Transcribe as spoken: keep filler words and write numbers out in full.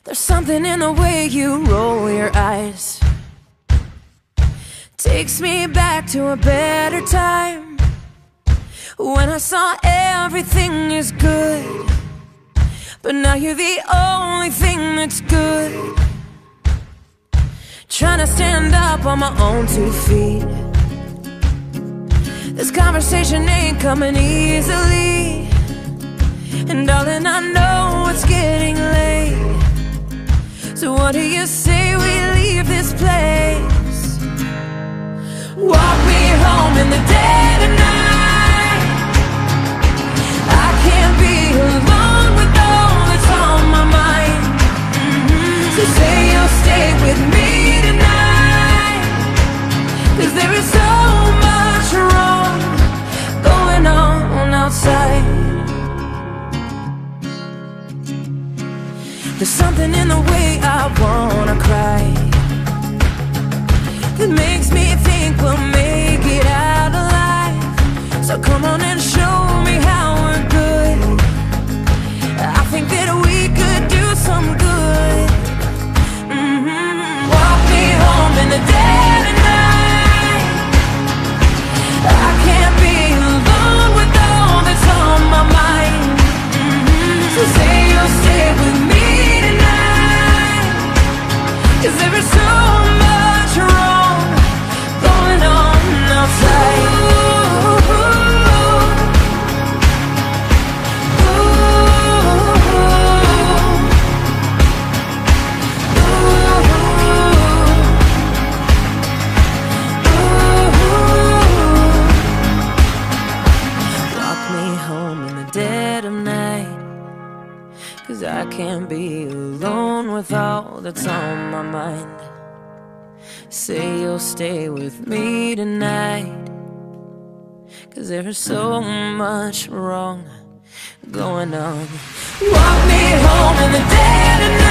There's something in the way you roll your eyes, takes me back to a better time, when I saw everything is good, but now you're the only thing that's good. Trying to stand up on my own two feet, this conversation ain't coming easily, and darling, I know it's getting late. So what do you say we leave this place? Walk me home in the dead of night. I can't be alone with all that's on my mind. Mm-hmm. So say you'll stay with me tonight, 'cause there is so much wrong going on outside. There's something in the way I wanna cry, that makes me think we'll make it out alive. So come on and show me how we're good. I think that we could do some good. Mm-hmm. Walk me home in the dead of night. I can't be alone with all that's on my mind. Mm-hmm. So say you'll stay with me, 'cause there is so much wrong going on outside. Ooh, ooh, ooh. Walk me home in the dead of night, 'cause I can't be alone with all that's on my mind. Say you'll stay with me tonight, 'cause there's so much wrong going on. Walk me home in the dead of night.